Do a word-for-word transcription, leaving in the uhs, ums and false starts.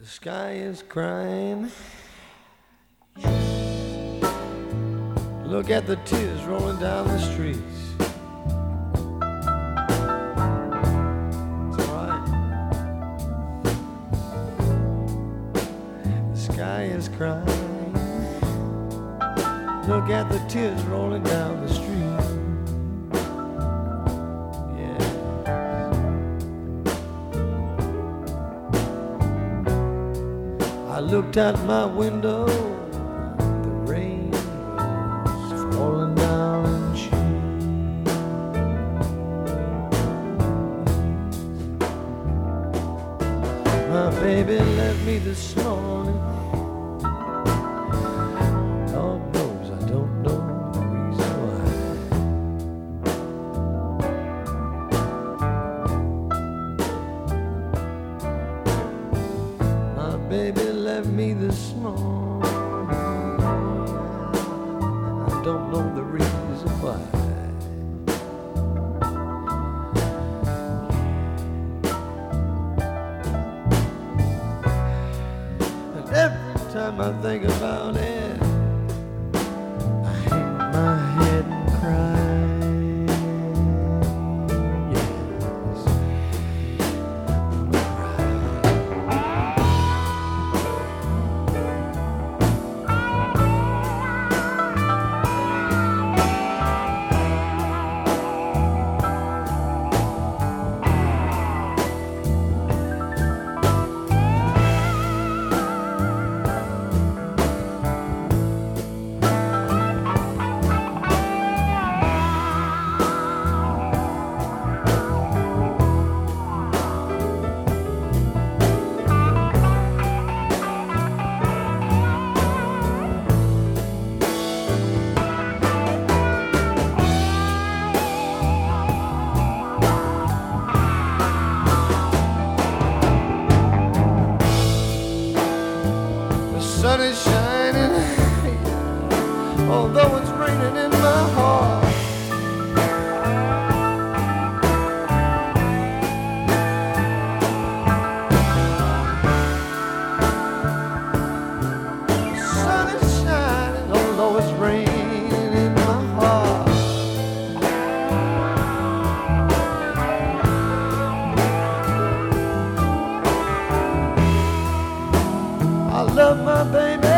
sky is crying. Look at the tears rolling down the streets. It's all right. The sky is crying. Look at the tears rolling down the street. I looked out my window, the rain was falling down in sheets. My baby left me this morning. Lord knows I don't know the reason why. My baby left me this morning. I don't know the reason why. And every time I think about it, I hang my head and cry. The sun is shining, although it's raining in my heart. The sun is shining, although it's raining in my heart. I love my baby.